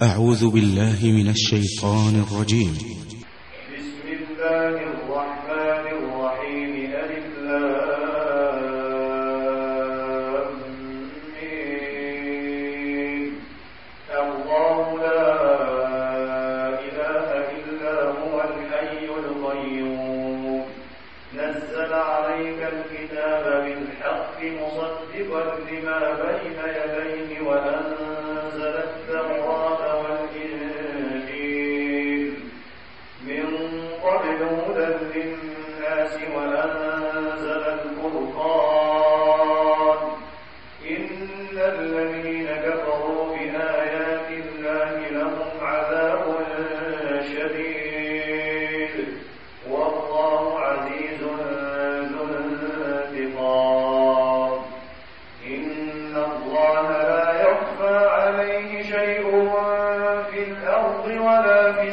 أعوذ بالله من الشيطان الرجيم. بسم الله الرحمن الرحيم. ألف لام ميم. الله لا إله إلا هو الحي القيوم نزل عليك الكتاب بالحق مصدقا لما بين يديه وأنزل التوراة والإنجيل من قبل هدى للناس وأنزل الفرقان إن الذين كفروا بآيات الله لهم عذاب شديد والله عزيز ذو انتقام. إن الله لا يخفى عليه شيء في الأرض ولا في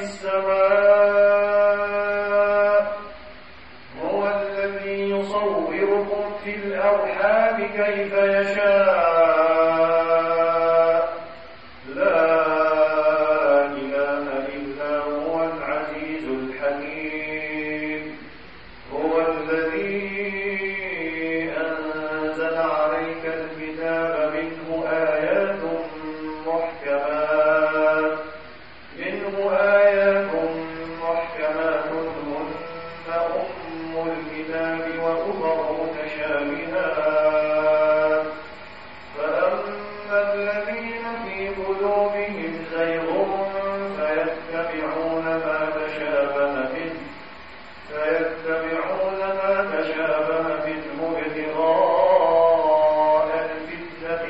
السماء. هو الذي يصوركم في الأرحام كيف يشاء. لا إله إلا هو العزيز الحكيم. هو الذي أنزل عليك الكتاب منه آيات محكمات هن أم الكتاب وأخر متشابهات فأما الذين في قلوبهم زيغ فيتبعون ما تشابه منه ابتغاء الفتنة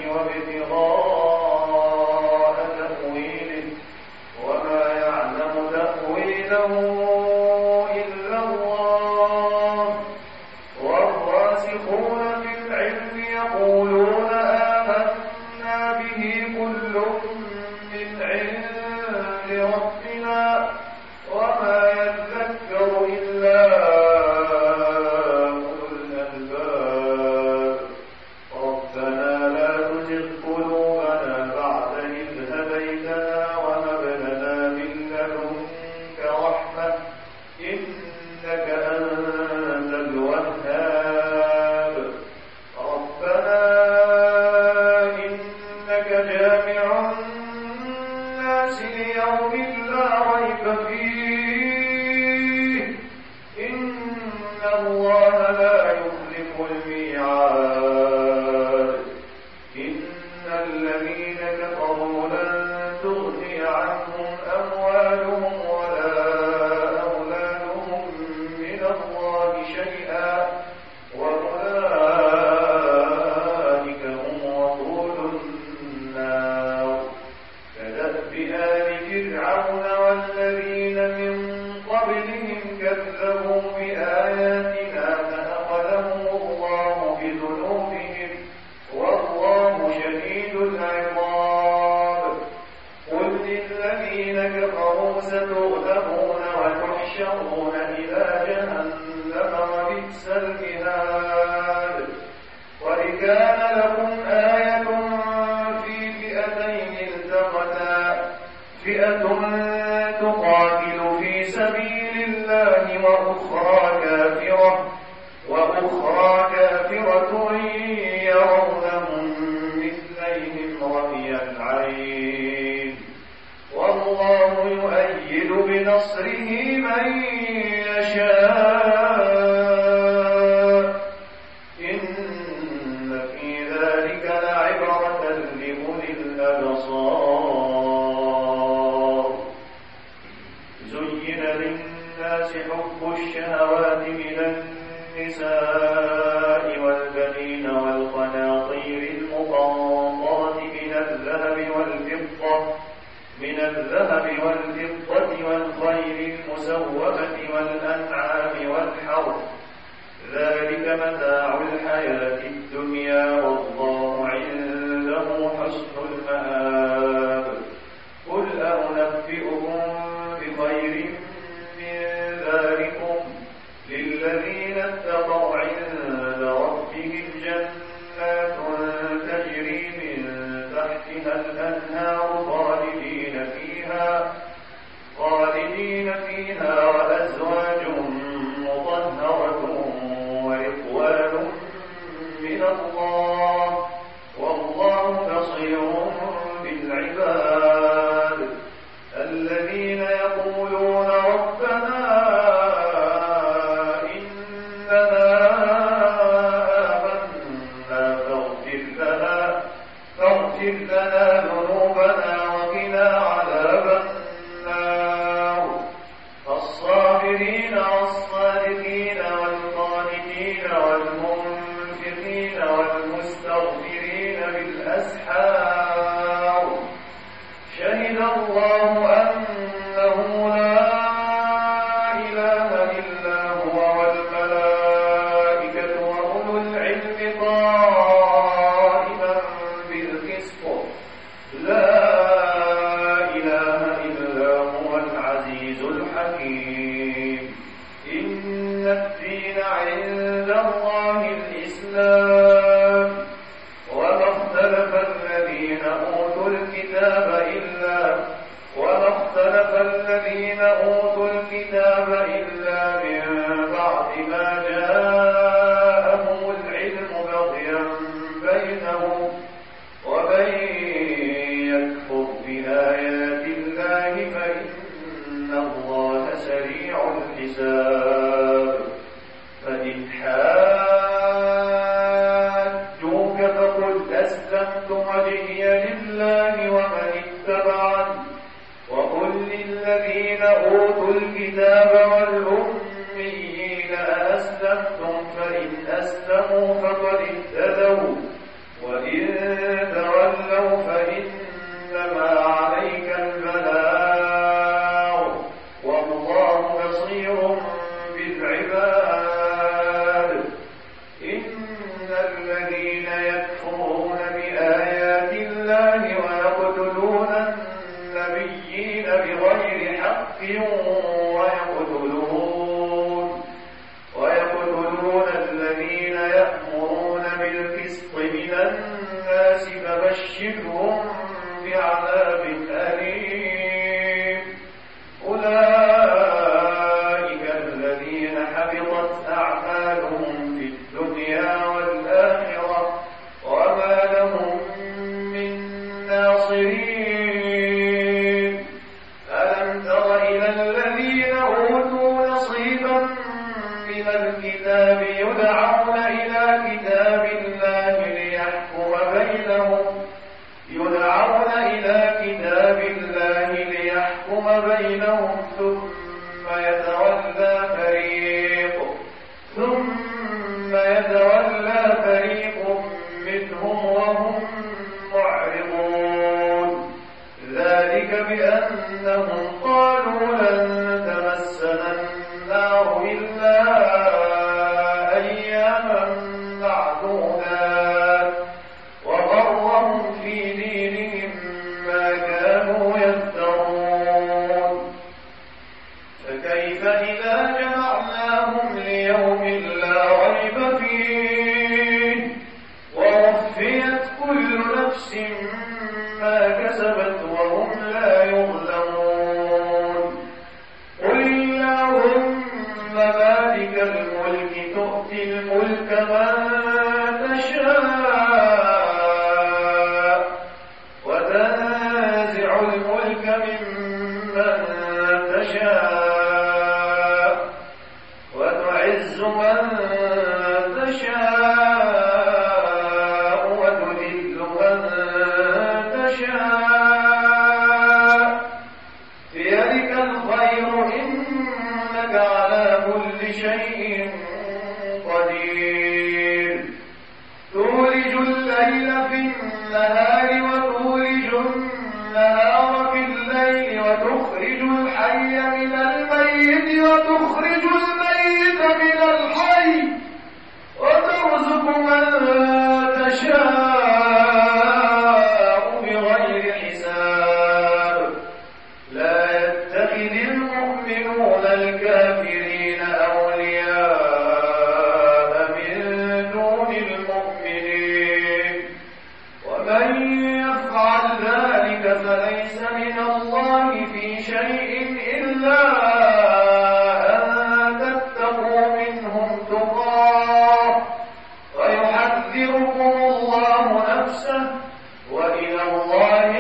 وابتغاء تأويله وما يعلم تأويله إلا الله. والراسخون في العلم يقولون آمنا به كل من عند ربنا وما يذكر إلا أولو الألباب. ربنا لا تزغ قلوبنا بعد إذ هديتنا وهب لنا من لدنك رحمة إنك أنت الوهاب. ربنا إنك جامع الناس ليوم لا ريب فيه إن الله لا يخلف الميعاد. إن الذين كفروا لن تغني عنهم أموالهم ولا أولادهم من الله شيئا وأولئك هم وقود النار. كدأب آل فرعون والذين من قبلهم كذبوا بآياتنا فأخذهم الله بذنوبهم والله شديد العقاب. قل للذين كفروا ستغلبون وتحشرون إلى جهنم وبئس المهاد. قد كان لكم آية في فئتين التقتا فئة تقاتل في سبيل الله وأخرى كافرة يرونهم مثليهم رأي العين والله يؤيد بنصره من يشاء. إن في ذلك لعبرة لأولي الأبصار. زين للناس حب الشهوات من النساء والبنين والقناطير المقنطرة من الذهب والفضة والخيل المسومة والأنعام والحرث ذلك متاع الحياة الدنيا والله عنده حسن المآب. قل أنبئكم بخير من ذلكم للذين اتقوا عند ربهم جنات تجري من تحتها الأنهار خالدين فيها الله أنه لا إله إلا هو والملائكة وأولو العلم قائما بالقسط لا إله إلا هو العزيز الحكيم إن الدين عند الله الإسلام وما اختلف الذين أوتوا الكتاب إلا من بعد ما جاءهم العلم بغيا بينهم ومن يكفر بآيات الله فإن الله سريع الحساب فإن حاجوك فقل أسلمت وجهي لله ومن اتبعني وقل للذين أوتوا الكتاب والأميين أأسلمتم فإن أسلموا فقد اهتدوا وإن تولوا فإنما عليك البلاغ والله بصير بالعباد إن الذين يكفرون بآيات الله ويقتلون النبيين بغير حق ويقتلون الذين يأمرون بالقسط من الناس فبشرهم بعذاب أليم أولئك الذين حبطت أعمالهم في الدنيا والآخرة وما لهم من ناصرين ألم تر إلى الذين أوتوا نصيبا من الكتاب يدعون إلى كتاب الله ليحكم بينهم ثم يتولى فريق منهم وهم معرضون ذلك بأنهم قالوا لن تمسنا النار إلا أياما معدودات وغرهم في دينهم ما كانوا يفترون فكيف إذا جمعناهم ليوم لا ريب فيه ووفيت كل نفس ما كسبت وهم لا يظلمون قل اللهم مالك الملك تؤتي الملك من تشاء وتنزع الملك ممن تشاء وتعز من تشاء وتذل من تشاء بيدك الخير إنك على كل شيء قدير تولج الليل في النهار وتولج النهار في الليل وتخرج الحي من الميت وتخرج الميت من الحي وترزق من تشاء بغير حساب لا يتخذ المؤمنون الكافرين أولياء من دون المؤمنين ومن يفعل ذلك فليس من الله في شيء إلا أن تتقوا منهم تقاه ويحذركم الله نفسه وإلى الله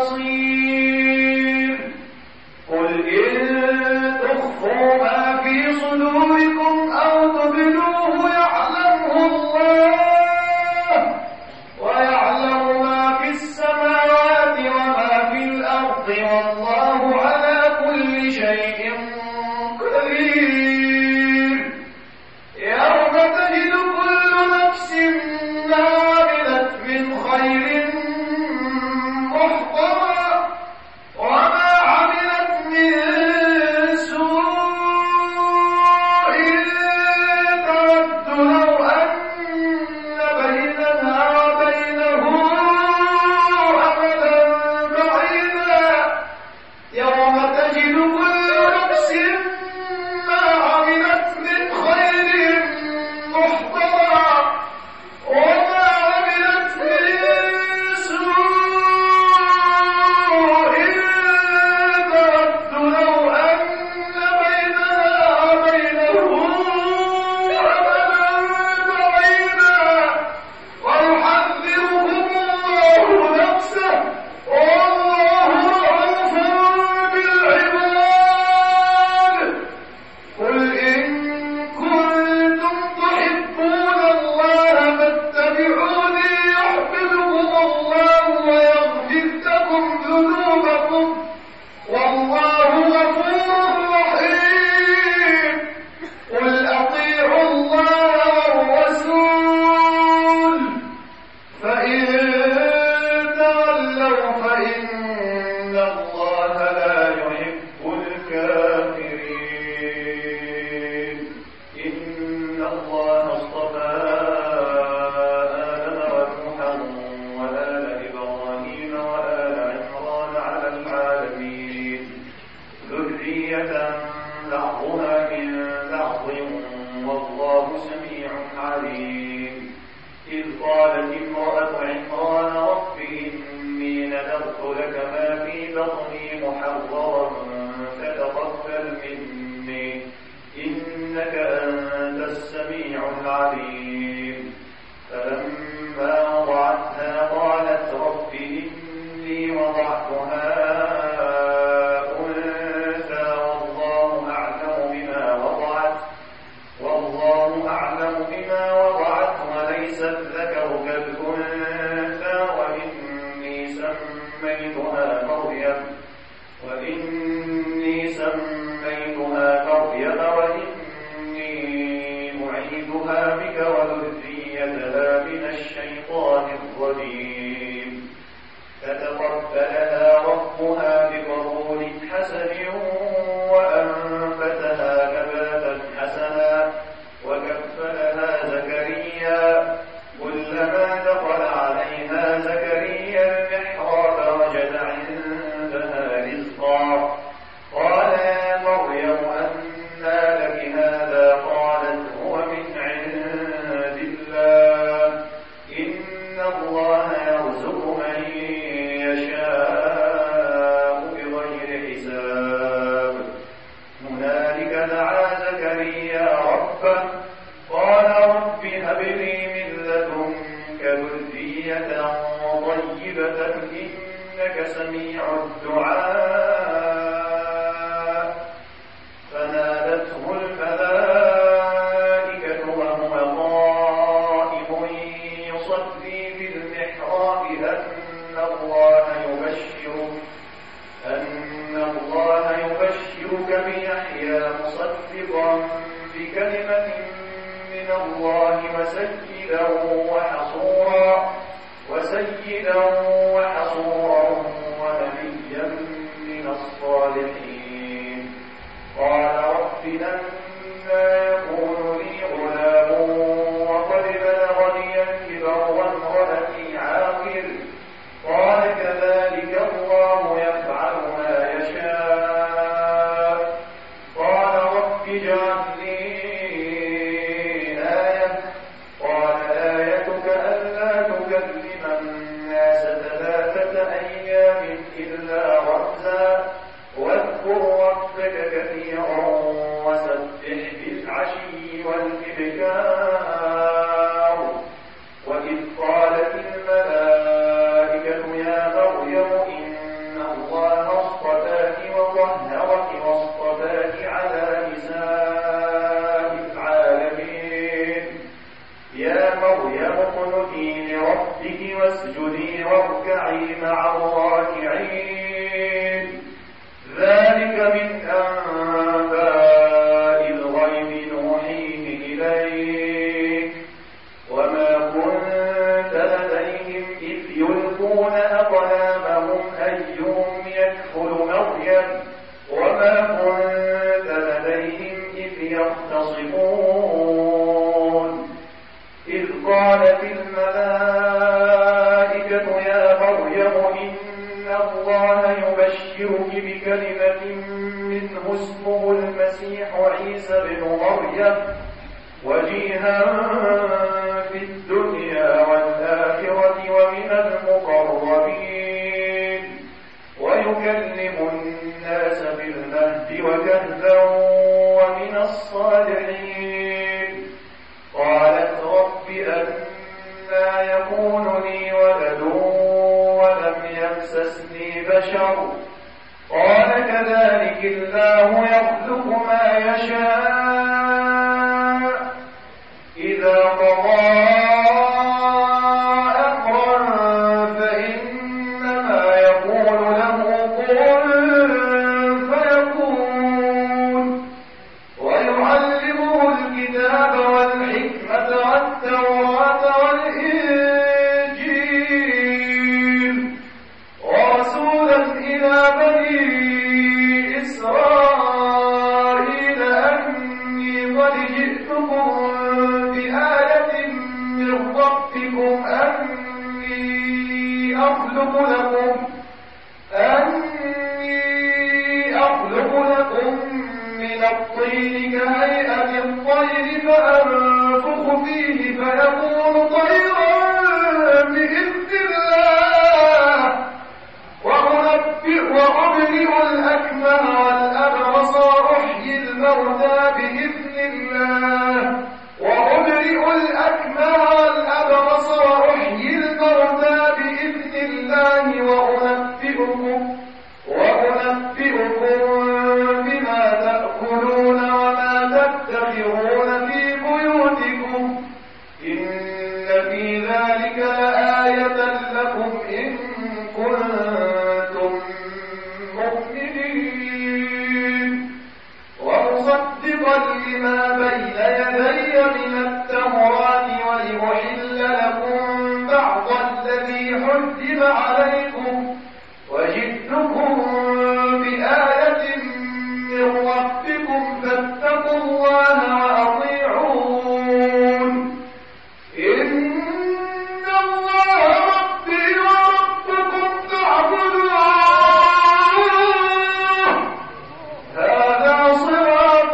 المصير قل إن تخفوا ما في صدوركم أو تبدوه يعلمه الله ويعلم ما في السماوات وما في الأرض والله على كل شيء قدير يوم تجد كل نفس ما عملت من خير محضرا وما العالمين ذرية بعضها من بعض والله سميع عليم إذ قالت امرأة عمران رب إني نذرت لك ما في بطني محررا فتقبل مني إنك أنت السميع العليم فلما وضعتها قالت رب إني وضعتها أنثى والله أعلم بما وضعت وليس الذكر كالأنثى وإني سميتها مريم وإني أعيذها بك وذريتها من الشيطان الرجيم فتقبلها ربها بقبول حسن وأنبتها نباتا حسنا وكفلها زكريا كلما دخل عليها زكريا المحراب وجد عندها رزقا قال يا مريم أنى لك هذا قالت هو من عند الله إن الله يرزق من يشاء بغير حساب هنالك دعا زكريا ربه قال رب هب لي من لدنك ذرية طيبة إنك سميع الدعاء فنادته الملائكة وهو قائم يصلي في المحراب أن الله يبشرك بيحيى مصدقا بكلمة من الله وسيدا وحصورا ونبيا من الصالحين قال رب أنى يكون لي غلام وقد بلغني الكبر وامرأتي عاقر قال كذلك الله يفعل ما يشاء قال رب اجعل لي آية قال آيتك ألا تكلم الناس 3 أيام إلا رمزا واذكر ربك كثيرا وسبح بالعشي والإبكار وإذ قالت الملائكة يا مريم إن الله اصطفاك وطهرك واصطفاك على نساء العالمين يا مريم اقنتي لربك واسجدي واركعي مع الراكعين ذلك من أنباء الغيب نوحيه إليك وما كنت لديهم إذ يلقون أقلامهم أيهم يكفل مريم وما كنت لديهم إذ يختصمون إذ قالت الملائكة يا مريم إن الله يبشرك بكلمة منه اسمه المسيح عيسى بن مريم وجيها في الدنيا والآخرة ومن المقربين ويكلم الناس بالمهد وكهلا ومن الصالحين قالت رب أنى يكون لي ولد ولم يمسسني بشر قال كذلك الله يخلق ما يشاء إذا قضى أمرا فإنما يقول له كن فيكون ويعلمه الكتاب والحكمة والتوراة والإنجيل ورسولا إلى بني إسرائيل أني قد جئتكم بآية من الطين كهيئة الطير فأنفخ فيه فيكون طيرا بإذن الله وأبرئ الأكمه والأبرص وأحيي الموتى بإذن الله وأنبئكم بما تأكلون وما تدخرون في بيوتكم إن في ذلك لآية لكم إن كنتم مؤمنين ومصدقا لما بين يدي من التوراة ولأحل لكم بعض الذي حرم عليكم وجئتكم بآية من ربكم فاتقوا الله وأطيعون إن الله ربي وربكم فاعبدوه هذا صراط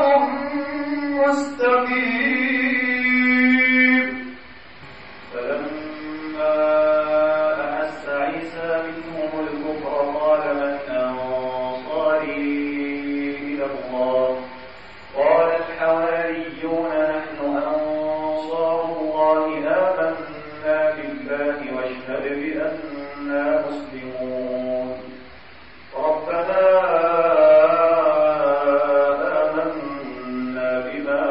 مستقيم فلما أحس عيسى منهم الكفر قال من أنصاري إلى الله قال الحواريون نحن أنصار الله آمنا بالله واشهد بأننا مسلمون ربنا آمنا بما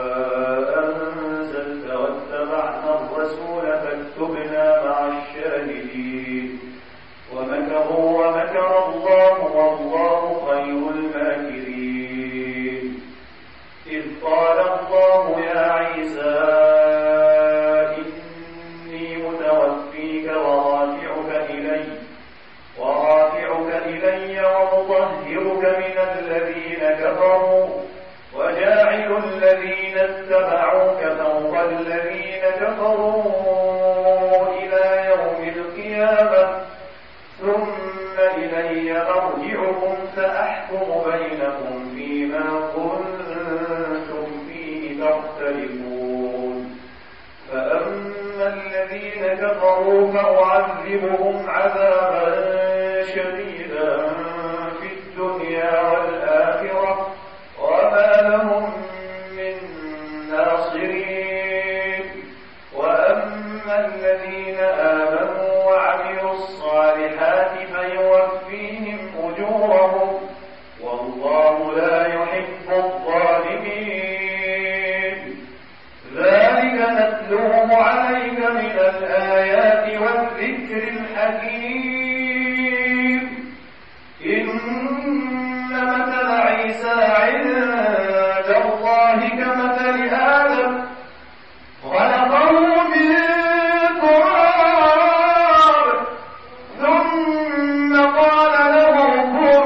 أنزلت واتبعنا الرسول فاكتبنا مع الشاهدين ومكروا ومكر الله والله خير الماكرين إذ قال الله يا عيسى إني متوفيك ورافعك إلي ومطهرك من الذين كفروا وجاعل الذين اتبعوك فوق الذين كفروا إلى يوم القيامة ثم إلي أرجعكم فأحكم بينكم فيما كنتم فيه تختلفون فأما الذين كفروا فأعذبهم عذابا شديدا في الدنيا والآخرة وما لهم من ناصرين وأما الذين آمنوا وعملوا الصالحات فيوفيهم أجورهم والله لا يحب الظالمين ذلك نتلوه عليك من الآيات والذكر الحكيم إن مثل عيسى عند الله كمثل آدم خلقه من تراب ثم قال له كن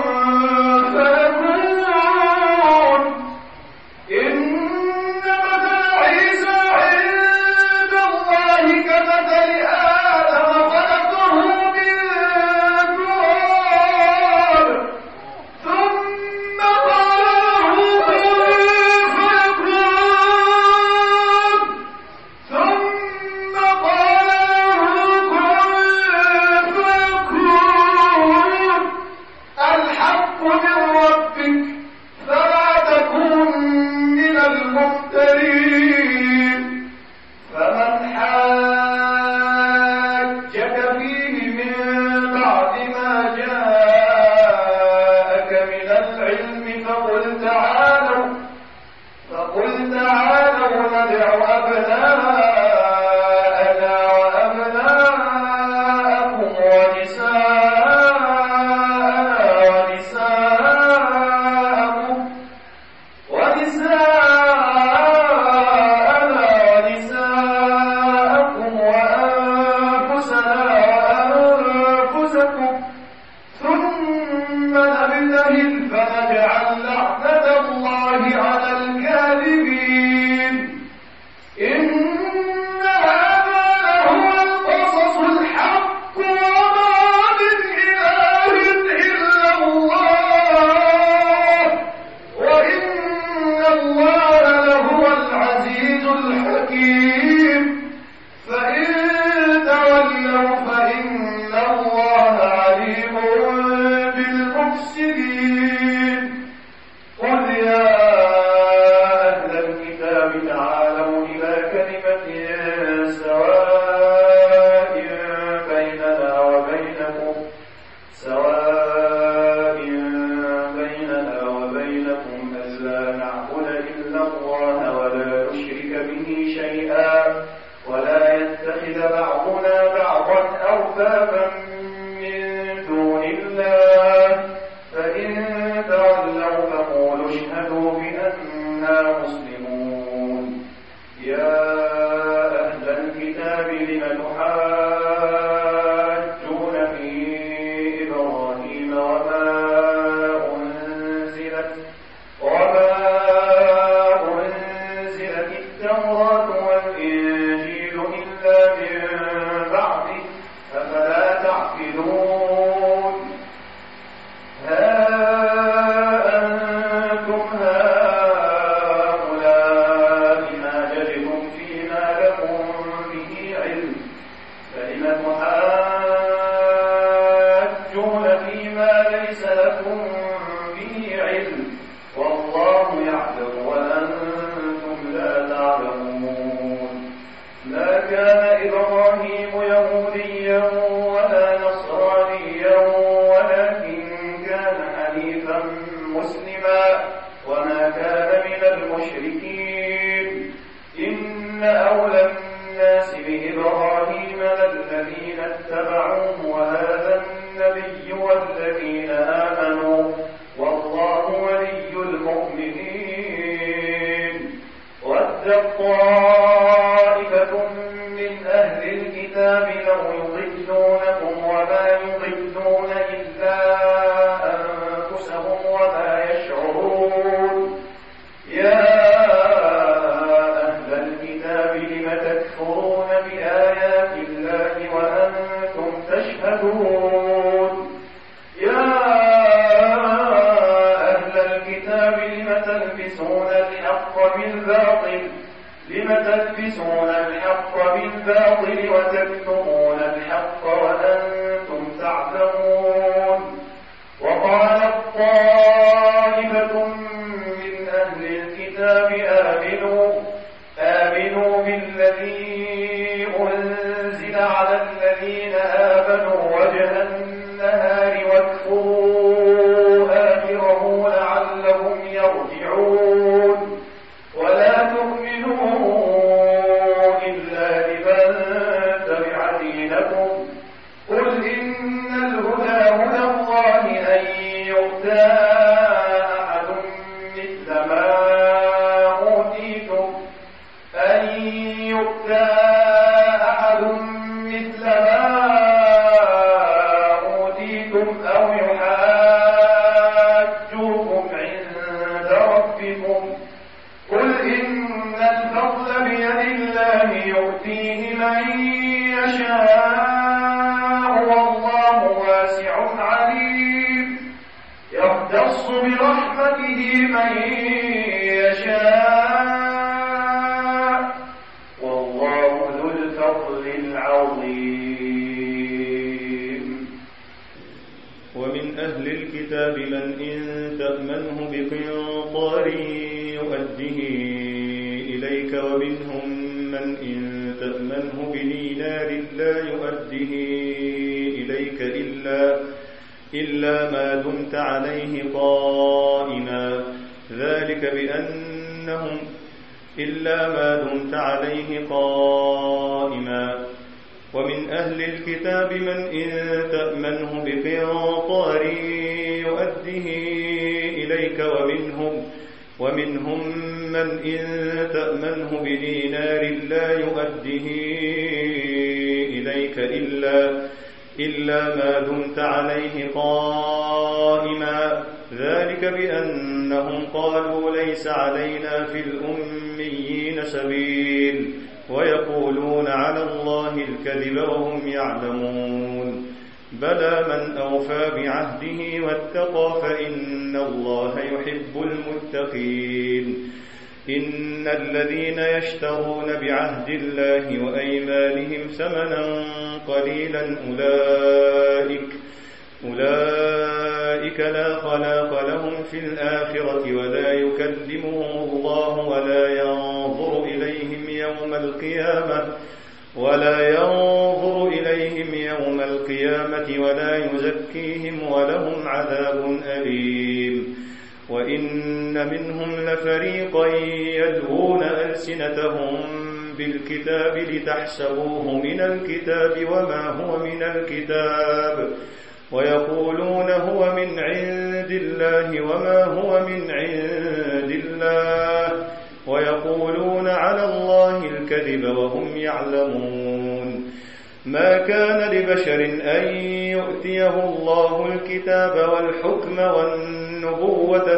فيكون إن مثل عيسى عند الله كمثل آدم خلقه من تراب ثم قال له كن فيكون ثم قال له كن فيكون الحق من ربك فلا تكن من الممترين فمن حاجك فيه من بعد ما جاءك من العلم فقل تعالوا ندع أبناءنا وأبناءكم ونساءنا إلا الله ولا نشرك به شيئا ولا يتخذ بعضنا بعضا أربابا من دون الله فإن تولوا فقولوا اشهدوا بأننا مسلمون يا أهل الكتاب لم تحاجون في إبراهيم وما أنزلت التوراة والإنجيل إلا من بعده أفلا تعقلون ها أنتم هؤلاء حاججتم فيما لكم به علم فلم تحاجون فيما ليس لكم به علم والله يعلم وأنتم لا تعلمون ما كان إبراهيم يهوديا ولا نصرانيا ولكن كان حنيفا مسلما وما كان من المشركين إن أولى الناس بإبراهيم للذين اتبعوه وهذا النبي والذين آمنوا والله ولي المؤمنين ود طائفة من أهل الكتاب لو يضلونكم وما يضلون إلا أنفسهم وما يشعرون يا أهل الكتاب لم تكفرون بآيات الله وأنتم تشهدون يا أهل الكتاب لم تلبسون الحق بالباطل وتكتمون الحق وأنتم تعلمون وقالت طائفة من أهل الكتاب آمنوا بالذي أنزل على الذين آمنوا وجه النهار واكفروا آخره لعلهم يرجعون ولا تؤمنوا إلا لمن تبع دينكم قل إن الهدى هدى الله أن يؤتى أحد مثل ما أوتيتم أو يحاجوكم عند ربكم قل إن الفضل بيد الله يؤتيه من يشاء والله واسع عليم يختص برحمته من يشاء والله ذو الفضل العظيم ومن أهل الكتاب من إن تأمنه بقنطار يؤده إليك ومنهم من إن تأمنه بدينار لا يؤده إليك إلا ما دمت عليه قائما ذلك بأنهم ومن أهل الكتاب من إن تأمنه بقنطار يؤده إليك ومنهم من إن تأمنه بدينار لا يؤده إليك إلا ما دمت عليه قائما ذلك بأنهم قالوا ليس علينا في الأميين سبيل ويقولون على الله الكذب وهم يعلمون بلى من أوفى بعهده واتقى فإن الله يحب المتقين إن الذين يشترون بعهد الله وأيمانهم ثمنا قليلا أولئك لا خلاق لهم في الآخرة ولا يكلمهم الله ولا ينظر إليهم يوم القيامة ولا يزكيهم ولهم عذاب أليم وإن منهم لفريقا يلوون ألسنتهم بالكتاب لتحسبوه من الكتاب وما هو من الكتاب ويقولون هو من عند الله وما هو من عند الله ويقولون على الله الكذب وهم يعلمون. ما كان لبشر أن يؤتيه الله الكتاب والحكم والنبوة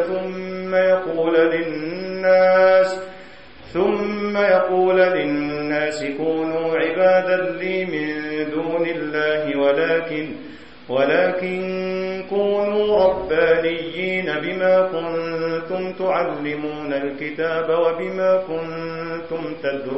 ثم يقول للناس كونوا عبادا لي من دون الله ولكن كونوا ربانيين بما كنتم تعلمون الكتاب وبما كنتم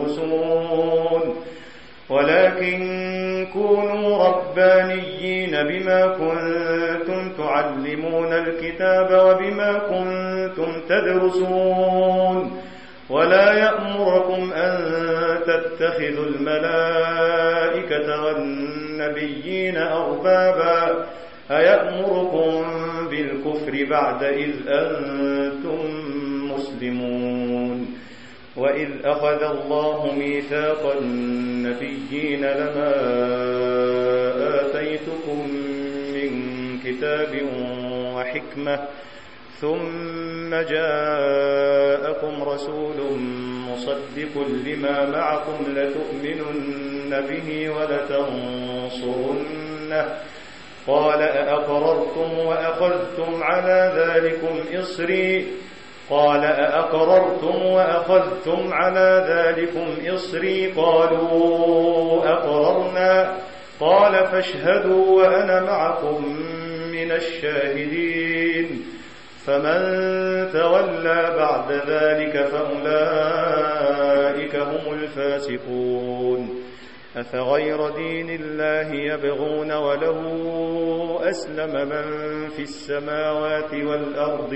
تدرسون ولا يأمركم أن تتخذوا الملائكة والنبيين أربابا أيأمركم بالكفر بعد إذ أنتم مسلمون. وإذ أخذ الله ميثاق النبيين لما آتيتكم من كتاب وحكمة ثم جاءكم رسول مصدق لما معكم لتؤمنن به ولتنصرنه قال أأقررتم وأخذتم على ذلكم إصري قالوا أقررنا قال فاشهدوا وأنا معكم من الشاهدين. فمن تولى بعد ذلك فأولئك هم الفاسقون. أفغير دين الله يبغون وله أسلم من في السماوات والأرض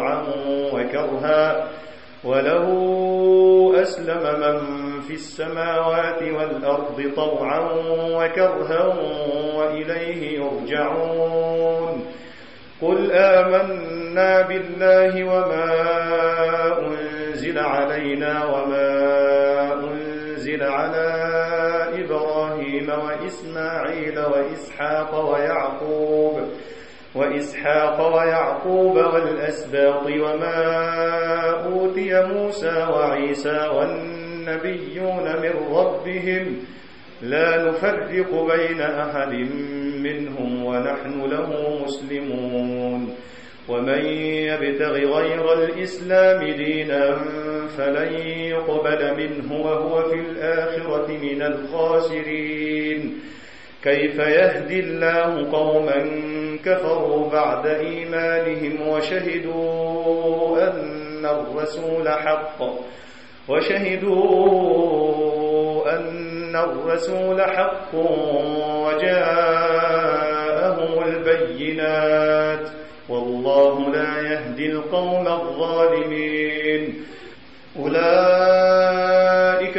طوعا وكرها وإليه يرجعون. قل آمنا بالله وما أنزل علينا وما أنزل على إبراهيم وإسماعيل وإسحاق ويعقوب والأسباط وما أوتي موسى وعيسى والنبيون من ربهم لا نفرق بين أحد منهم ونحن له مسلمون. ومن يبتغ غير الإسلام دينا فلن يقبل منه وهو في الآخرة من الخاسرين. كيف يهدي الله قوما كفروا بعد إيمانهم وشهدوا أن الرسول حق وجاءهم البينات والله لا يهدي القوم الظالمين. أولئك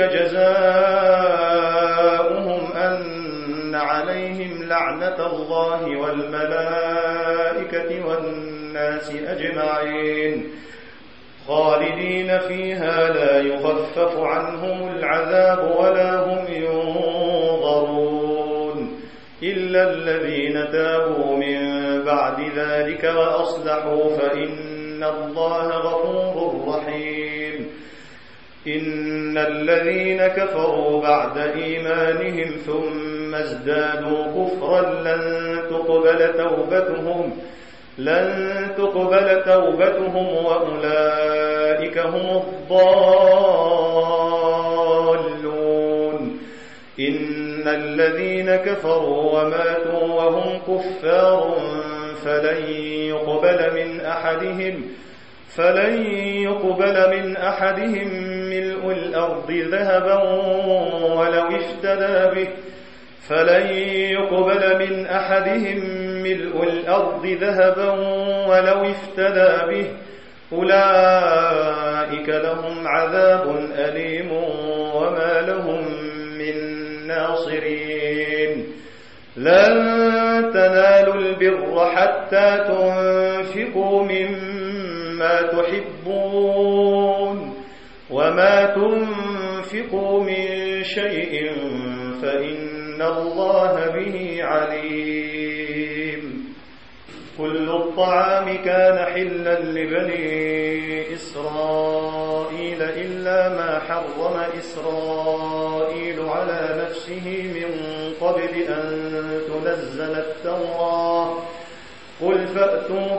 جزاؤهم أن عليهم لعنة الله والملائكة والناس أجمعين خالدين فيها لا يخفف عنهم العذاب ولا هم ينظرون إلا الذين تابوا من بعد ذلك وأصلحوا فإن الله غفور رحيم. إن الذين كفروا بعد إيمانهم ثم ازدادوا كفرا لن تقبل توبتهم وأولئك هم الضالون. إن الذين كفروا وماتوا وهم كفار فلن يقبل من أحدهم ملء الأرض ذهبا ولو افتدى به أولئك لهم عذاب أليم وما لهم من ناصرين. لن تنالوا البر حتى تنفقوا مما ما تحبون وما تنفقوا من شيء فإن الله به عليم. كل الطعام كان حلا لبني إسرائيل إلا ما حرم إسرائيل على نفسه من قبل أن تنزل التوراة. قل فأتوا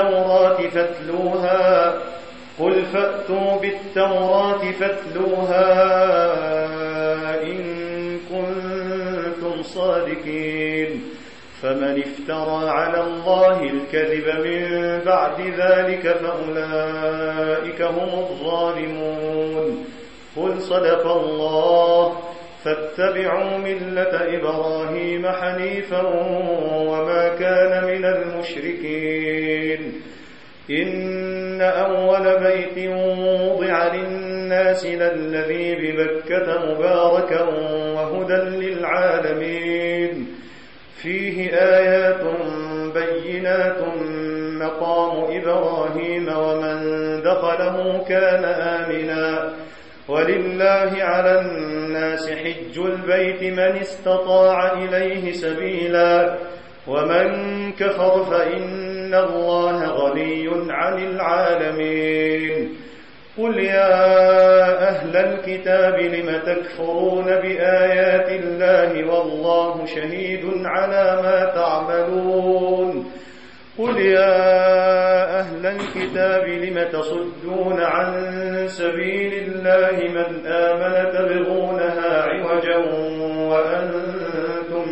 بالتوراة فاتلوها إن كنتم صادقين. فمن افترى على الله الكذب من بعد ذلك فأولئك هم الظالمون. قل صدق الله فاتبعوا ملة إبراهيم حنيفا وما كان من المشركين. إن أول بيت وضع للناس للذي ببكة مباركا وهدى للعالمين. فيه آيات بينات مقام إبراهيم ومن دخله كان آمنا. ولله على الناس حج البيت من استطاع إليه سبيلا ومن كفر فإن الله غني عن العالمين. قل يا أهل الكتاب لم تكفرون بآيات الله والله شهيد على ما تعملون. قل يا أهل الكتاب لم تصدون عن سبيل الله من آمن تبغونها عوجا وأنتم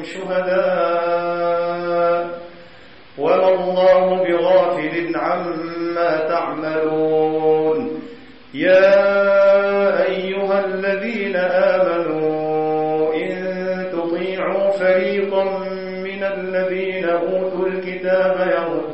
شهداء وما الله بغافل عما تعملون. يا أيها الذين آمنوا إن تطيعوا فريقا من الذين أوتوا الكتاب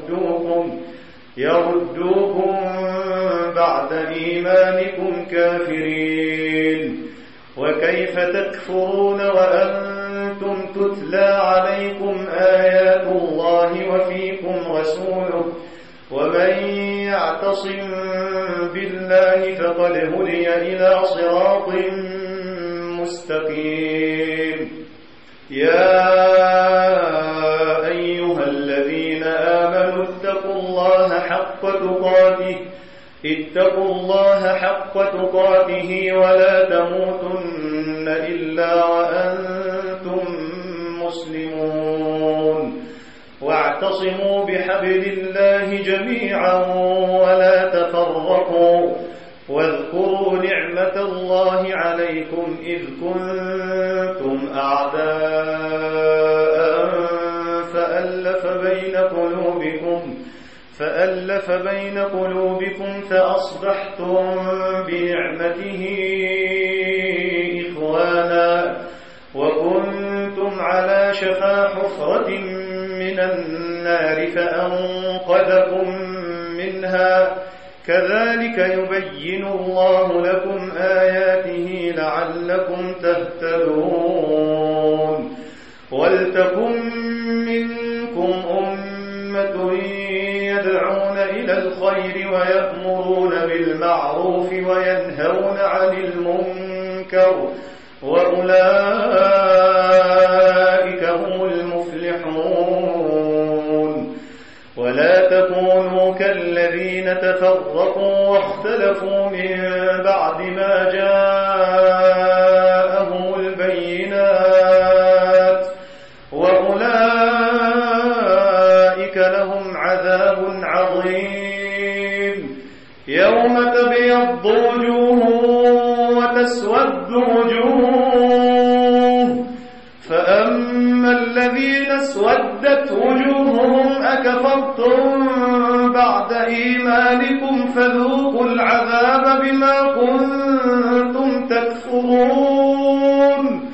يردوكم بعد إيمانكم كافرين. وكيف تكفرون وأنتم تتلى عليكم آيات الله وفيكم رسوله ومن يعتصم بالله فقد هدي إلى صراط مستقيم. يا أيها الذين آمنوا اتقوا الله حق تقاته ولا تموتن إلا وأنتم مسلمون. واعتصموا بحبل الله جميعا ولا تفرقوا. واذكروا نعمة الله عليكم إذ كنتم أعداء فألف بين قلوبكم فأصبحتم بنعمته إخوانا وكنتم على شفا حفرة من النار فأنقذكم منها. كذلك يبين الله لكم آياته لعلكم تهتدون. ولتكن منكم أمة يدعون إلى الخير ويأمرون بالمعروف وينهون عن المنكر وأولئك هم المفلحون. ولا تكونوا كالذين تفرقوا واختلفوا من بعد ما جاءهم البينات وأولئك لهم عذاب عظيم. يوم تبيض وجوه وتسود وجوه فأما الذين اسودت وجوههم أكفرتم بعد إيمانكم فذوقوا العذاب بما كنتم تكفرون.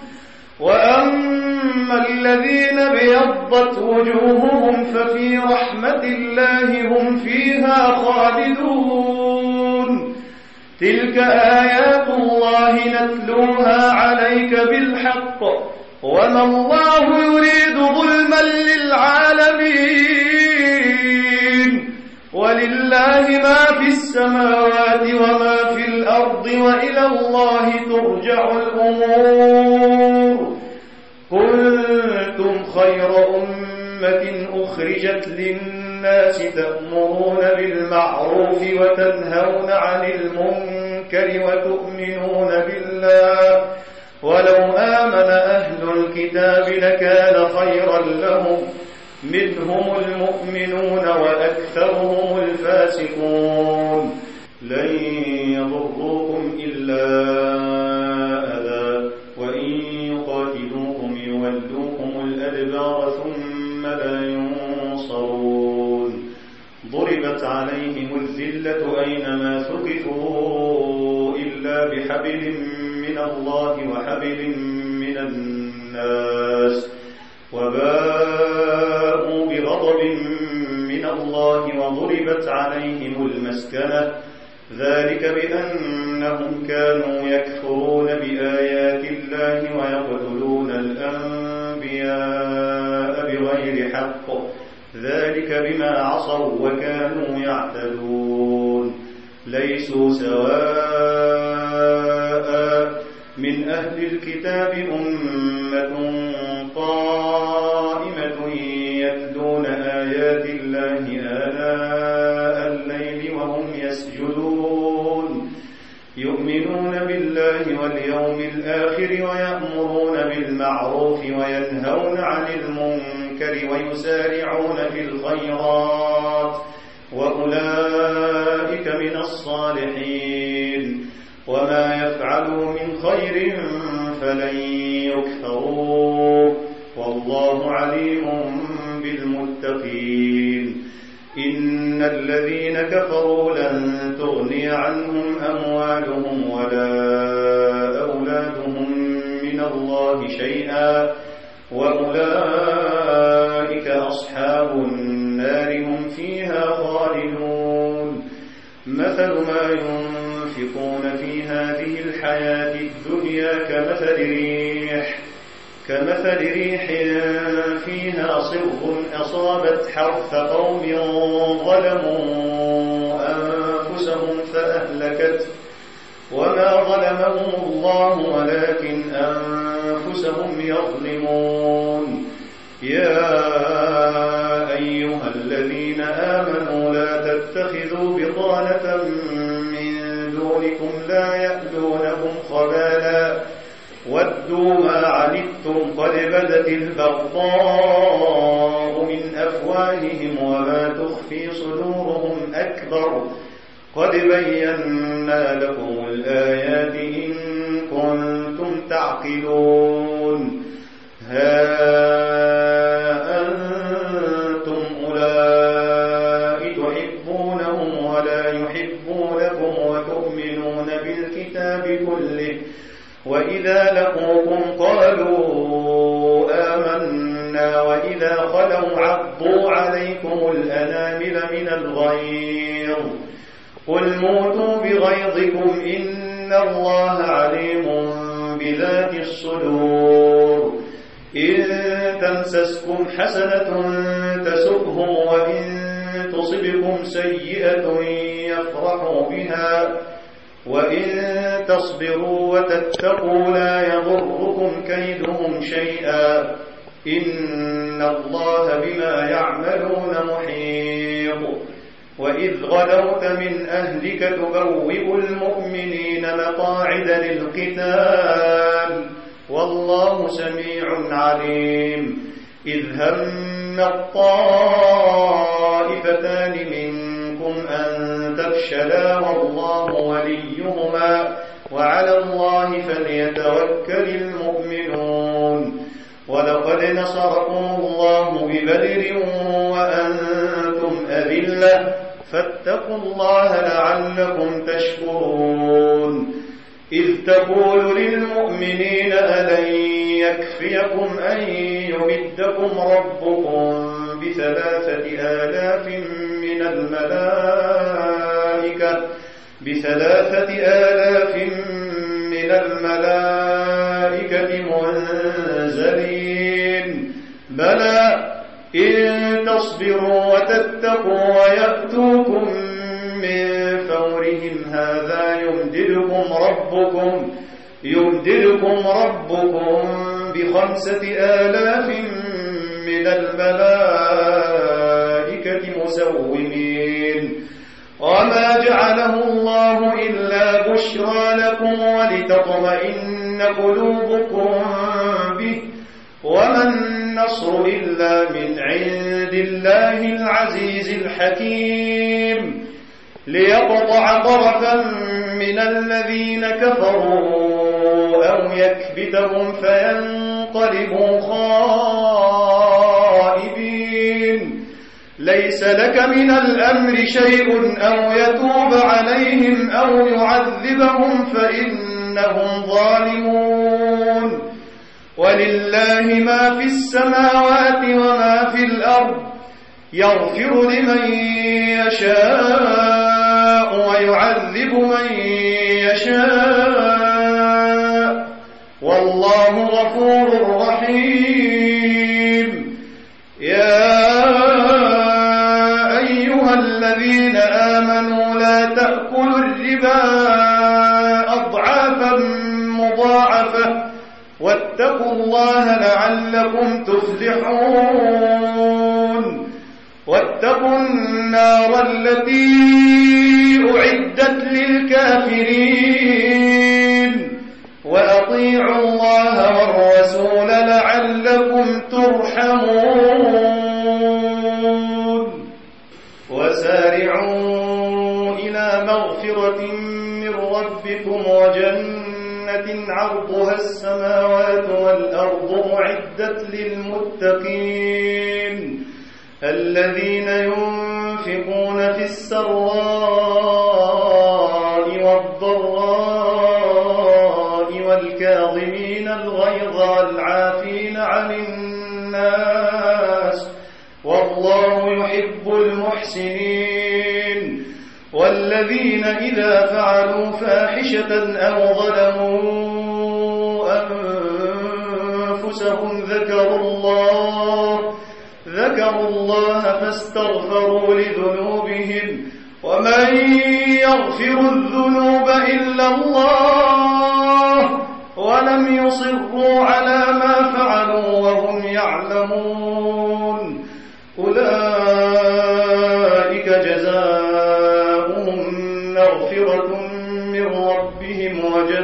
وأما الذين ابيضت وجوههم ففي رحمة الله هم فيها خالدون. تلك آيات الله نتلوها عليك بالحق وما الله يريد ظلما للعالمين ولله ما في السماوات وما في الأرض وإلى الله ترجع الأمور. كنتم خير أمة أخرجت للناس تأمرون بالمعروف وتنهون عن المنكر وتؤمنون بالله ولو آمن أهل الكتاب لكان خيرا لهم منهم المؤمنون وأكثرهم الفاسقون. لن يضروكم إلا أذى وإن يقاتلوكم يولوكم الأدبار ثم لا ينصرون. ضربت عليهم الذلة أينما ثقفوا إلا بحبل من الله وحبل من الناس وباءوا بغضب من الله وضربت عليهم المسكنة ذلك بأنهم كانوا يكفرون بآيات الله ويقتلون الأنبياء بغير حق ذلك بما عصوا وكانوا يعتدون. ليسوا سواء من أهل الكتاب أمة قائمة يتلون آيات الله آناء الليل وهم يسجدون يؤمنون بالله واليوم الآخر ويأمرون بالمعروف وينهون عن المنكر ويسارعون في الخيرات وأولئك من الصالحين. وما يفعلوا من خير فلن يكفروه والله عليم بالمتقين. إن الذين كفروا لن تغني عنهم أموالهم ولا أولادهم من الله شيئا وأولئك أصحاب النار هم فيها خالدون. مثل ما ينفقون في هذه الحياة الدنيا كمثل ريح فيها صر أصابت حرث قوم ظلموا أنفسهم فأهلكت وما ظلمهم الله ولكن أنفسهم يظلمون. يا أيها الذين آمنوا لا تتخذوا بطانة من دونكم لا يألونكم خبالا ودوا ما عنتم قد بدت البغضاء من أفواههم وما تخفي صدورهم أكبر قد بينا لكم الآيات إن كنتم تعقلون. ها أنتم أولئك تحبونهم ولا يحبونكم وتؤمنون بالكتاب كله وإذا لقوكم قالوا آمنا وإذا خلوا عضوا عليكم الأنامل من الغيظ قل موتوا بغيظكم إن الله عليم بذات الصدور. إن تمسسكم حسنة تسؤهم وإن تصبكم سيئة يفرحوا بها وإن تصبروا وتتقوا لا يضركم كيدهم شيئا إن الله بما يعملون محيط. وإذ غدوت من أهلك تبوئ المؤمنين مقاعد للقتال والله سميع عليم. إذ هم الطائفتان منكم أن تفشلا والله وليهما وعلى الله فليتوكل المؤمنون. ولقد نصركم الله ببدر وأنتم أذلة فاتقوا الله لعلكم تشكرون. إذ تقول للمؤمنين ألن يكفيكم أن يمدكم ربكم ب3,000 من الملائكة منزلين بلى إن تصبروا وتتقوا ويأتوكم من فورهم هذا يمددكم ربكم ب5,000 من الملائكة مسومين وما جعله الله إلا بشرى لكم ولتطمئن قلوبكم به وما النصر إلا من عند الله العزيز الحكيم ليقطع طرفا من الذين كفروا أو يكبتهم فينقلبوا خائبين ليس لك من الأمر شيء أو يتوب عليهم أو يعذبهم فإنهم ظالمون ولله ما في السماوات وما في الأرض يغفر لمن يشاء ويعذب من يشاء والله غفور رحيم يا أيها الذين آمنوا لا تأكلوا الربا أضعافا مضاعفة واتقوا الله لعلكم تفلحون واتقوا النار التي أعدت للكافرين وأطيعوا الله والرسول لعلكم ترحمون وسارعوا إلى مغفرة من ربكم وجنة عرضها السماوات والأرض أعدت للمتقين الذين ينفقون في السراء والضراء والكاظمين الغيظ والعافين عن الناس والله يحب المحسنين والذين إذا فعلوا فاحشة أو ظلموا أنفسهم ذكروا الله فاستغفروا لذنوبهم ومن يغفر الذنوب إلا الله ولم يصروا على ما فعلوا وهم يعلمون أولئك جزاؤهم مغفرة من ربهم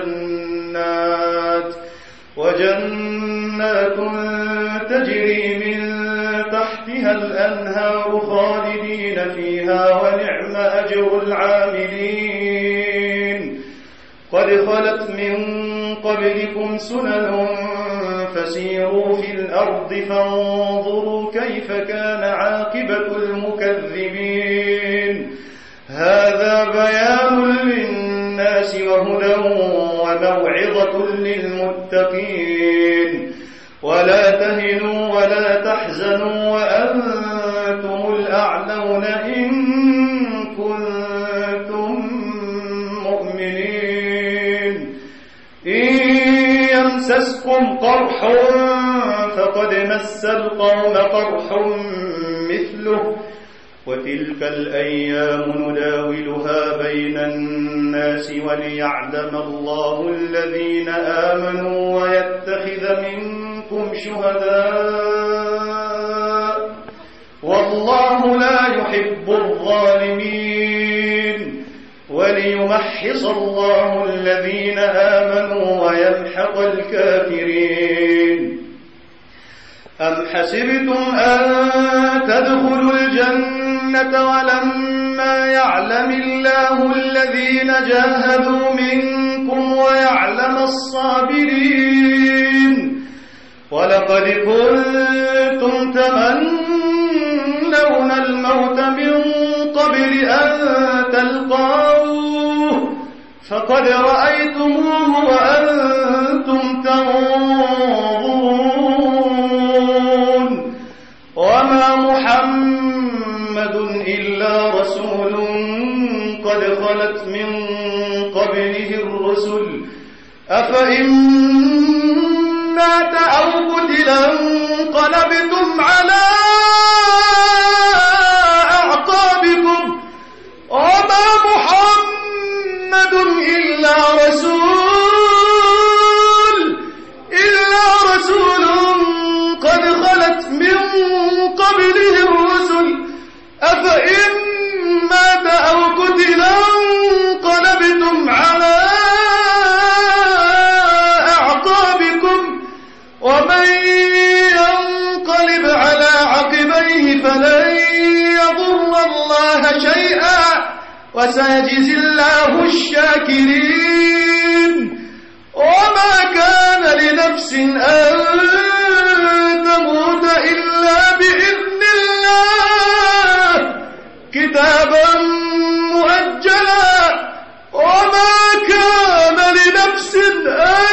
وجنات تجري من تحتها الأنهار خالدين فيها ونعم أجر العاملين قد خلت من قبلكم سنن فسيروا في الأرض فانظروا كيف كان عاقبة المكذبين هذا بيان للناس وهدى وموعظة للمتقين ولا تهنوا ولا تحزنوا وأنتم الأعلون إن كنتم مؤمنين إن يمسسكم قرح فقد مس القوم قرح مثله وتلك الأيام نداولها بين الناس وليعلم الله الذين آمنوا ويتخذ منكم شهداء والله لا يحب الظالمين وليمحص الله الذين آمنوا ويمحق الكافرين أم حسبتم أن تدخلوا الجنة ولما يعلم الله الذين جاهدوا منكم ويعلم الصابرين ولقد كنتم تمنون الموت من قبل أن تلقوه فقد رأيتموه وأنتم تنظرون وما محمد إلا رسول قد خلت من قبله الرسل أفإن مات أو قتل انقلبتم على وسيجزي الله الشاكرين. وما كان لنفس أن تموت إلا بإذن الله كتابا مؤجلا. وما كان لنفس أن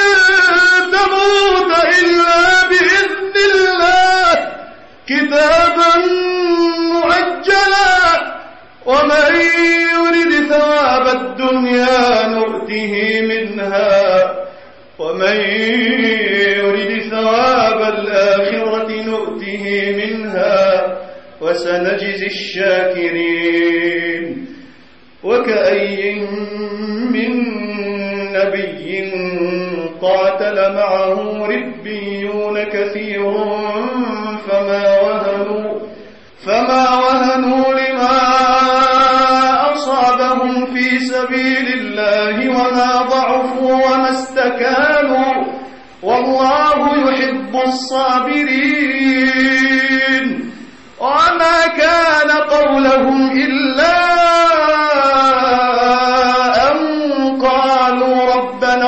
تموت إلا بإذن الله كتابا مؤجلا. ومن يرد ثواب الدنيا نؤته منها ومن يرد ثواب الآخرة نؤته منها وسنجزي الشاكرين. وكأي من نبي قاتل معه ربيون كثير فما وهنوا لما أصابهم في سبيل الله وما ضعفوا وما استكانوا والله يحب الصابرين. وما كان قولهم إلا أن قالوا ربنا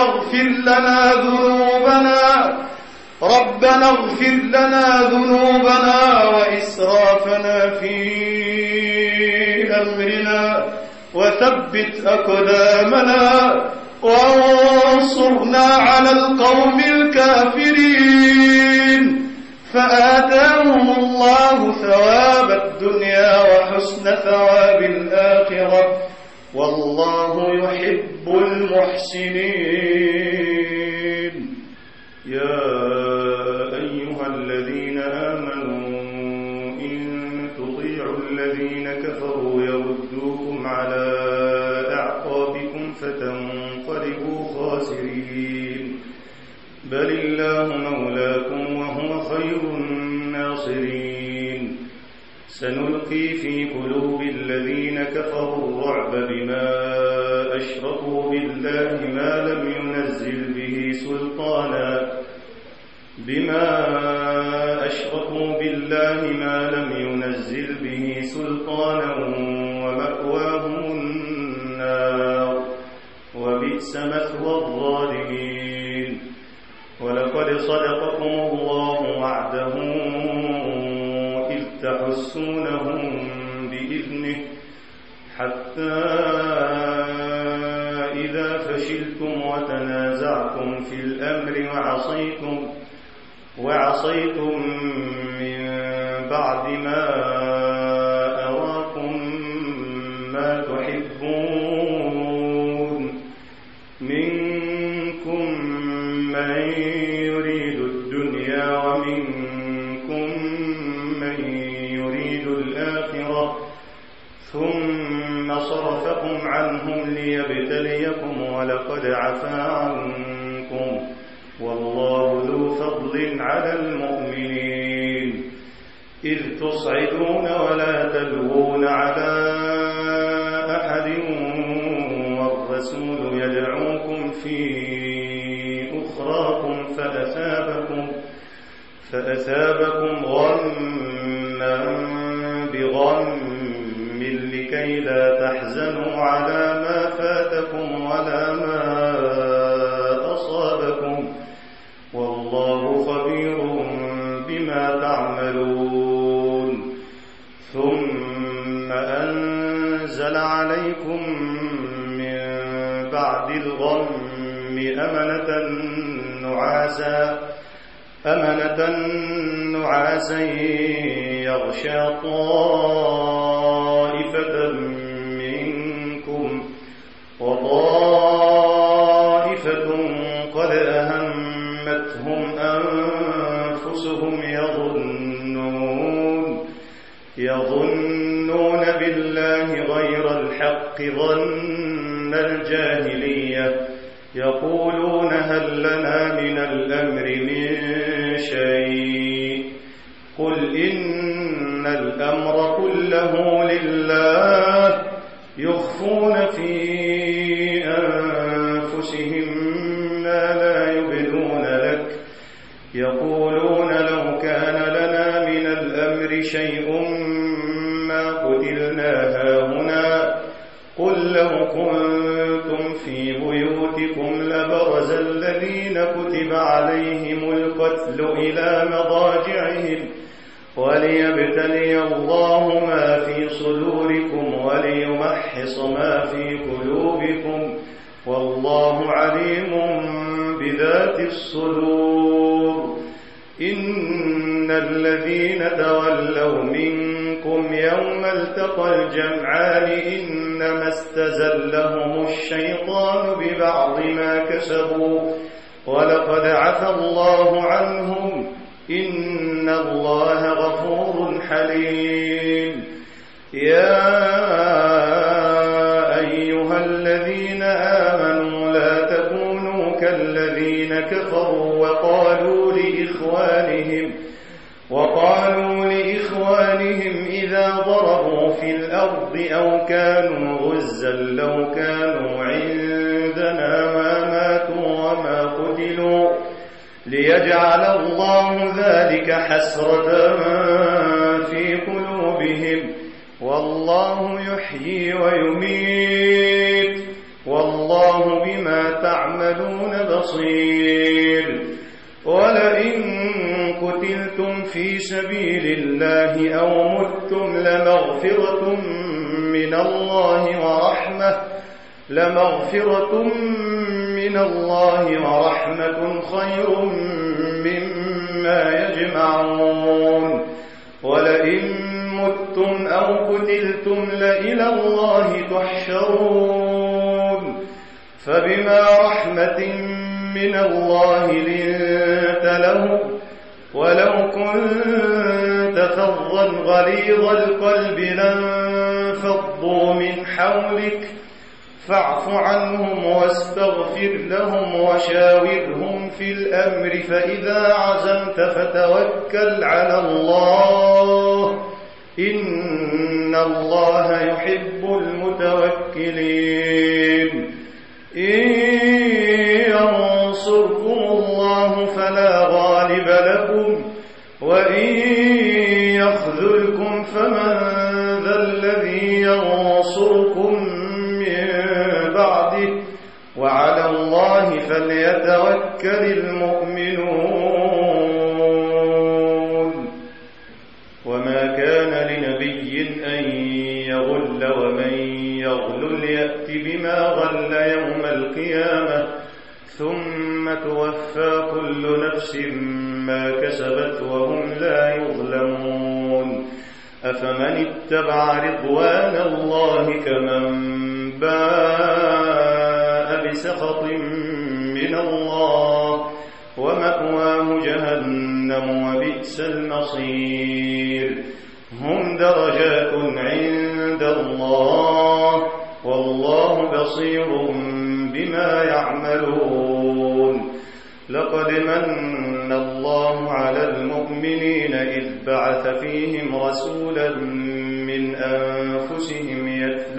اغفر لنا ذنوبنا وإسرافنا في أمرنا وثبت أقدامنا وانصرنا على القوم الكافرين. فآتاهم الله ثواب الدنيا وحسن ثواب الآخرة والله يحب المحسنين. يا أيها الذين آمنوا إن تطيعوا الذين كفروا يردوكم على أعقابكم فتنقلبوا خاسرين. بل الله مولاكم وهو خير الناصرين. سنلقي في قلوب الذين كفروا الرعب بما أشركوا بالله ما لم ينزل به سلطانا ومأواهم النار وبئس مثوى الظالمين. ولقد صدقكم الله وعده إذ تحسونهم بإذنه حتى إذا فشلتم وتنازعتم في الأمر وعصيتم من بعد ما أراكم ما تحبون منكم من يريد الدنيا ومنكم من يريد الآخرة ثم صرفكم عنهم ليبتليكم ولقد عفا عنكم والله ذو فضل على المؤمنين. إذ تصعدون ولا تلوون على أحد والرسول يدعوكم في أخراكم فأثابكم غما بغم لكي لا تحزنوا على ما فاتكم ولا ما أصابكم والله خبير بما تعملون. ثم أنزل عليكم من بعد الغم أمنة نعاسا يغشى طائفة منكم وطائفة قد أهمتهم أنفسهم يظنون بالله غير الحق ظن الجاهلية يقولون هل لنا من الأمر من شيء قل إن الأمر كله لله يخفون في أنفسهم ما لا يبدون لك يقولون لو كان لنا من الأمر شيء ما قتلنا هاهنا قل لو كنتم في بيوتكم لبرز الذين كتب عليهم القتل إلى مضاجعهم وليبتلي الله ما في صدوركم وليمحص ما في قلوبكم والله عليم بذات الصدور. إن الذين تولوا منكم يوم التقى الجمعان إنما استزلهم الشيطان ببعض ما كسبوا ولقد عفى الله عنهم إن الله غفور حليم. يا أيها الذين آمنوا لا تكونوا كالذين كفروا وقالوا لإخوانهم إذا ضربوا في الأرض أو كانوا غزا لو كانوا عندنا ما ماتوا وما قتلوا ليجعل الله ذلك حسرة في قلوبهم والله يحيي ويميت والله بما تعملون بصير. ولئن قتلتم في سبيل الله أو متم لمغفرة من الله ورحمة خير مما يجمعون. ولئن متم أو قتلتم لإلى الله تحشرون. فبما رحمة من الله لنت لهم ولو كنت فظا غليظ القلب لانفضوا من حولك فاعف عنهم واستغفر لهم وشاورهم في الأمر فإذا عزمت فتوكل على الله إن الله يحب المتوكلين. إن ينصركم الله فلا غالب لكم وإن يخذلكم فمن ذا الذي ينصركم من بعده وعلى الله فليتوكل المؤمنون. وما كان لنبي أن يغل ومن يغل يأت بما غل يوم القيامة ثم توفى كل نفس ما كسبت وهم لا يظلمون. أفمن اتبع رضوان الله كمن باء بسخط من الله ومأواه جهنم وبئس المصير. هم درجات عند الله والله بصير بما يعملون. لقد من الله على المؤمنين إذ بعث فيهم رسولا من أنفسهم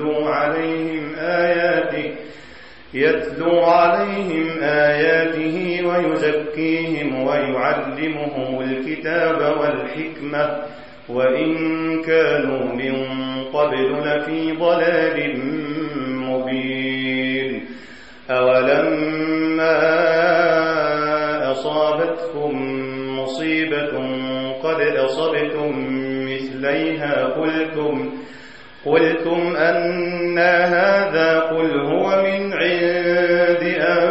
يتلو عليهم آياته ويزكيهم ويعلمهم الكتاب والحكمة وإن كانوا من قبل لفي ضلال مبين. أولما أصابتكم مصيبة قد أصبتم مثليها قلتم أنى هذا قل هو من عند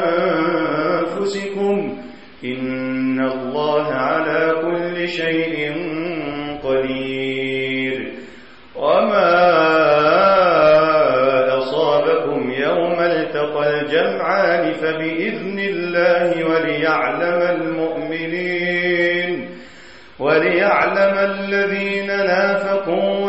أنفسكم إن الله على كل شيء قدير. وما أصابكم يوم التقى الجمعان فبإذن الله وليعلم الذين نافقوا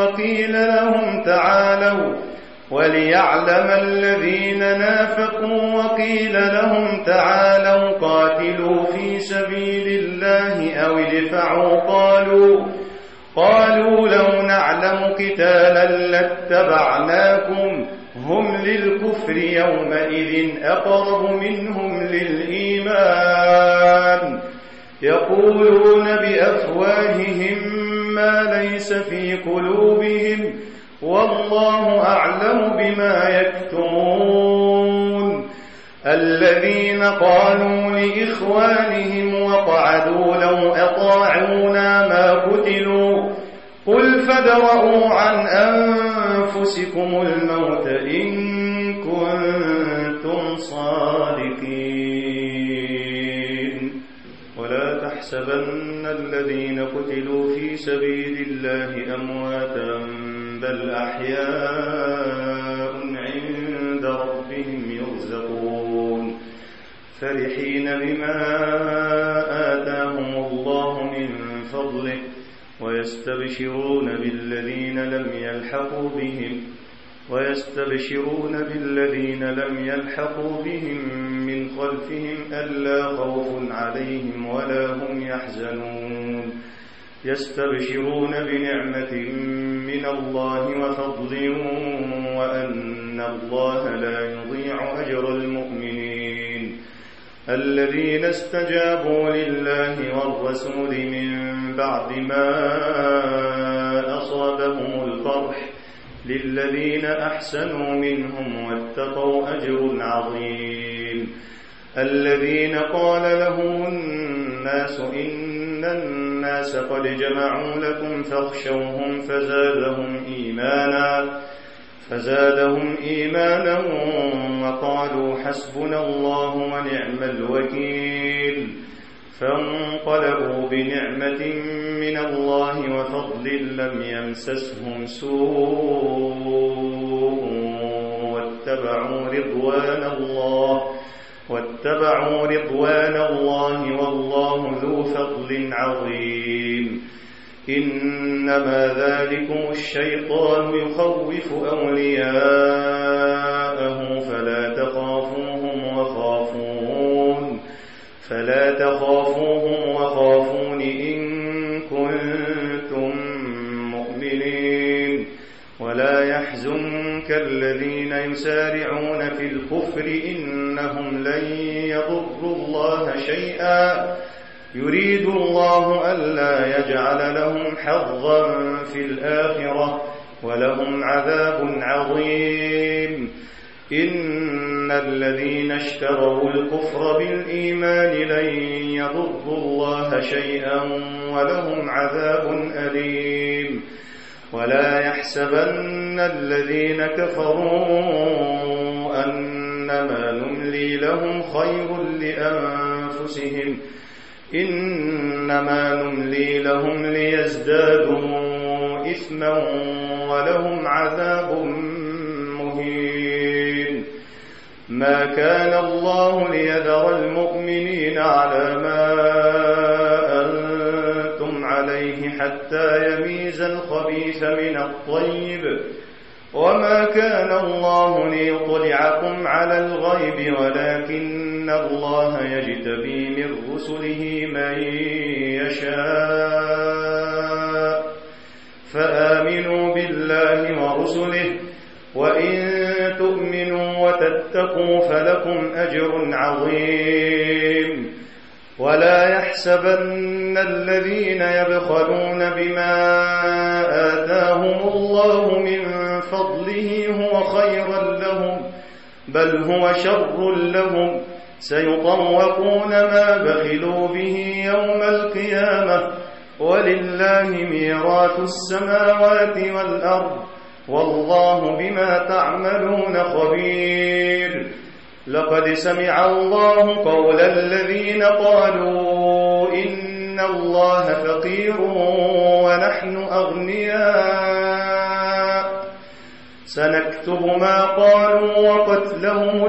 وقيل لهم تعالوا قاتلوا في سبيل الله أو ادفعوا قالوا لو نعلم قتالا لاتبعناكم هم للكفر يومئذ أقرب منهم للإيمان يقولون بأفواههم ما ليس في قلوبهم والله أعلم بما يكتمون. الذين قالوا لإخوانهم وقعدوا لو أطاعونا ما قتلوا قل فادرءوا عن أنفسكم الموت إن كنتم صادقين. ولا تحسبن الذين قتلوا في سبيل الله أمواتا بل أحياء عند ربهم يرزقون فرحين بما آتاهم الله من فضله ويستبشرون بالذين لم يلحقوا بهم من خلفهم ألا خوف عليهم ولا هم يحزنون يستبشرون بنعمة من الله وفضل وأن الله لا يضيع أجر المؤمنين. الذين استجابوا لله والرسول من بعد ما أصابهم القرح للذين أحسنوا منهم واتقوا أجر عظيم. الذين قال لهم الناس إن الناس قد جمعوا لكم فاخشوهم فزادهم إيمانا وقالوا حسبنا الله ونعم الوكيل. فانقلبوا بنعمة من الله وفضل لم يمسسهم سوء واتبعوا رضوان الله والله ذو فضل عظيم. إنما ذلكم الشيطان يخوف أولياءه فلا تخافوهم وخافون إن كنتم مؤمنين. ولا يحزنك الذين يسارعون في الكفر إنهم لن يضروا الله شيئا يريد الله ألا يجعل لهم حظا في الآخرة ولهم عذاب عظيم. إن الذين اشتروا الكفر بالإيمان لن يضروا الله شيئا ولهم عذاب أليم. ولا يحسبن الذين كفروا أنما نملي لهم خير لأنفسهم إنما نملي لهم ليزدادوا إثما ولهم عذاب مهين. ما كان الله ليذر المؤمنين على ما أنتم عليه حتى يميز الخبيث من الطيب وما كان الله ليطلعكم على الغيب ولكن الله يجتبي من رسله من يشاء فآمنوا بالله ورسله وإن تؤمنوا وتتقوا فلكم أجر عظيم. ولا يحسبن الذين يبخلون بما آتاهم الله من فضله هو خيرا لهم بل هو شر لهم سيطوقون ما بخلوا به يوم القيامة ولله ميراث السماوات والأرض والله بما تعملون خبير. لقد سمع الله قول الذين قالوا إن الله فقير ونحن أغنياء سنكتب ما قالوا وقتلهم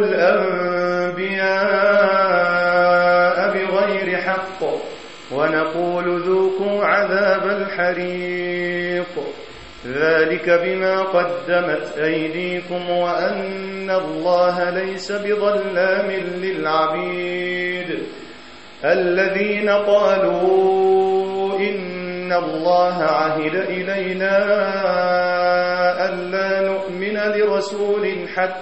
الأنبياء بغير حق ونقول ذوقوا عذاب الحريق ذلك بما قدمت أيديكم وأن الله ليس بظلام للعبيد. الذين قالوا إن الله عهد إلينا ألا نؤمن لرسول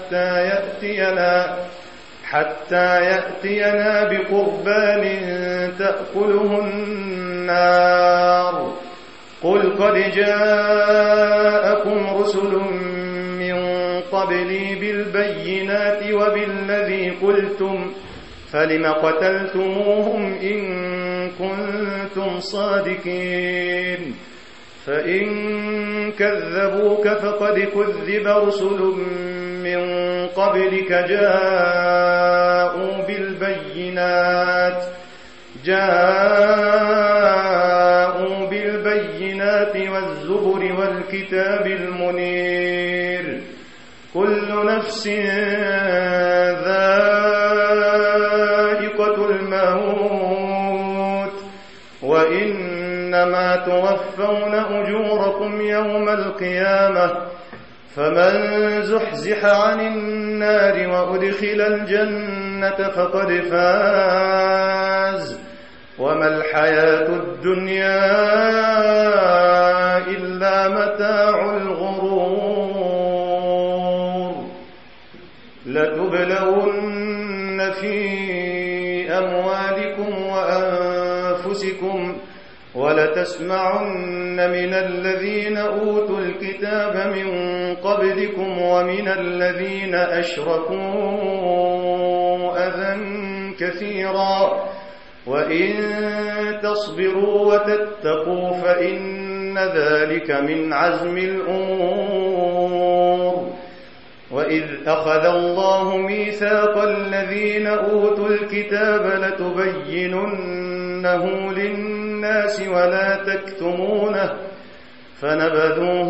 حتى يأتينا بقربان تأكله النار قل قد جاءكم رسل من قبلي بالبينات وبالذي قلتم فلم قتلتموهم إن كنتم صادقين فإن كذبوك فقد كذب رسل من قبلك جاءوا بالبينات والزبر والكتاب المنير كل نفس ذائقة الموت وإنما توفون أجوركم يوم القيامة فمن زحزح عن النار وأدخل الجنة فقد فاز وما الحياة الدنيا إلا متاع الغرور لتبلون في أموالكم وأنفسكم ولتسمعن من الذين أوتوا الكتاب من قبلكم ومن الذين أشركوا أذى كثيرا وإن تصبروا وتتقوا فإن ذلك من عزم الأمور وإذ أخذ الله ميثاق الذين أوتوا الكتاب لتبيننه للناس ولا تكتمونه فنبذوه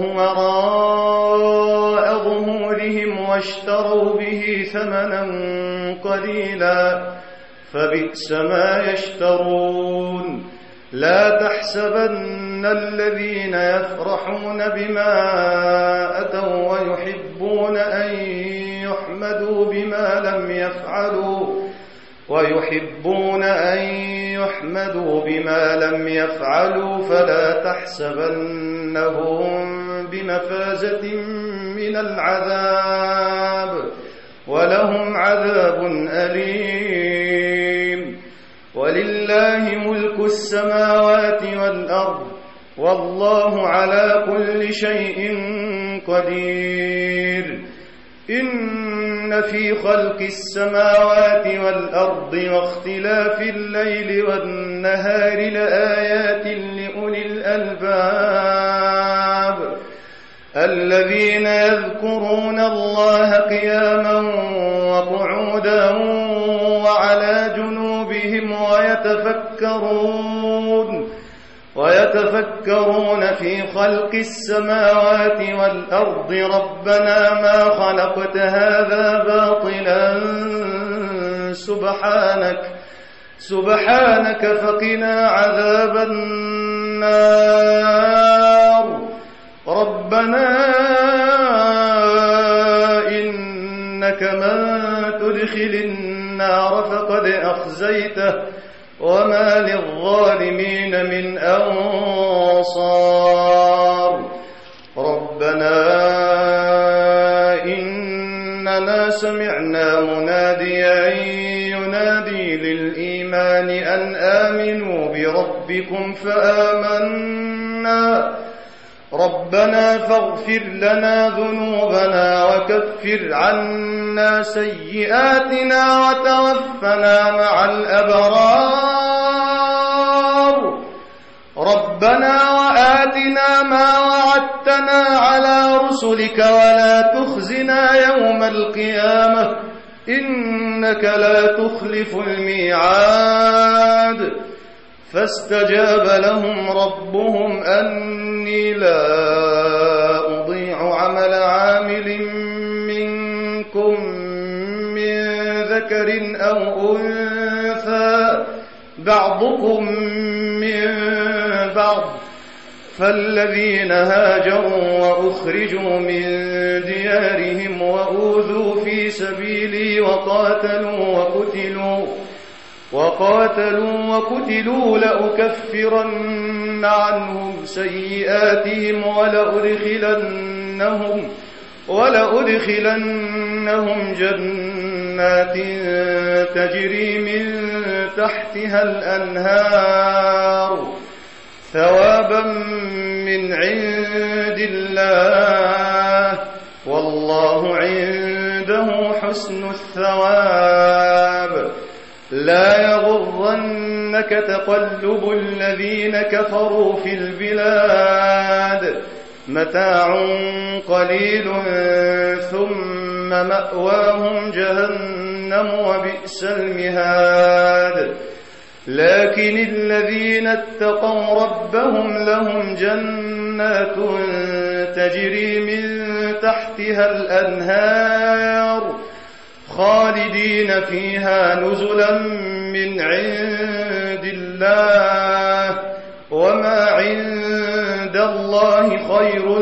وراء ظهورهم واشتروا به ثمنا قليلا فبئس ما يشترون لا تحسبن الذين يفرحون بما أتوا ويحبون أن يحمدوا بما لم يفعلوا فلا تحسبنهم بمفازة من العذاب ولهم عذاب أليم ولله ملك السماوات والأرض والله على كل شيء قدير إن في خلق السماوات والأرض واختلاف الليل والنهار لآيات لأولي الألباب الذين يذكرون الله قياما وقعودا وعلى جنوبهم ويتفكرون في خلق السماوات والأرض ربنا ما خلقت هذا باطلا سبحانك فقنا عذاب النار ربنا إنك من تدخل النار فقد أخزيته وما للظالمين من أنصار ربنا إننا سمعنا مناديا ينادي للإيمان أن آمنوا بربكم فآمنا ربنا فاغفر لنا ذنوبنا وكفر عنا سيئاتنا وتوفنا مع الأبرار ربنا وآتنا ما وعدتنا على رسلك ولا تخزنا يوم القيامة إنك لا تخلف الميعاد فاستجاب لهم ربهم أني لا أضيع عمل عامل منكم من ذكر أو أنثى بعضكم من بعض فالذين هاجروا وأخرجوا من ديارهم وأوذوا في سبيلي وقاتلوا وقتلوا لأكفرن عنهم سيئاتهم ولأدخلنهم جنات تجري من تحتها الأنهار ثوابا من عند الله والله عنده حسن الثواب. لا يغرنك تقلب الذين كفروا في البلاد متاع قليل ثم مأواهم جهنم وبئس المهاد. لكن الذين اتقوا ربهم لهم جنات تجري من تحتها الأنهار خالدين فيها نزلا من عند الله وما عند الله خير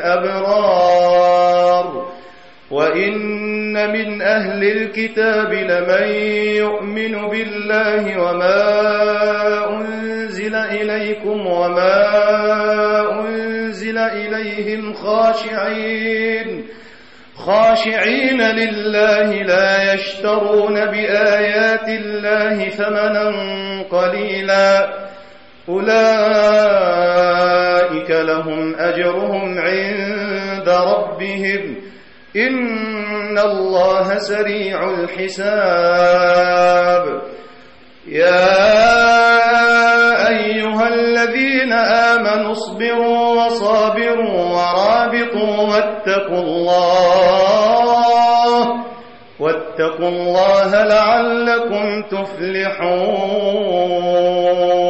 للأبرار. وإن من أهل الكتاب لمن يؤمن بالله وما أنزل إليكم وما أنزل إليهم خاشعين لله لا يشترون بآيات الله ثمنا قليلا أولئك لهم أجرهم عند ربهم إن الله سريع الحساب. يا أيها الذين آمنوا اصبروا وصابروا ورابطوا واتقوا الله لعلكم تفلحون.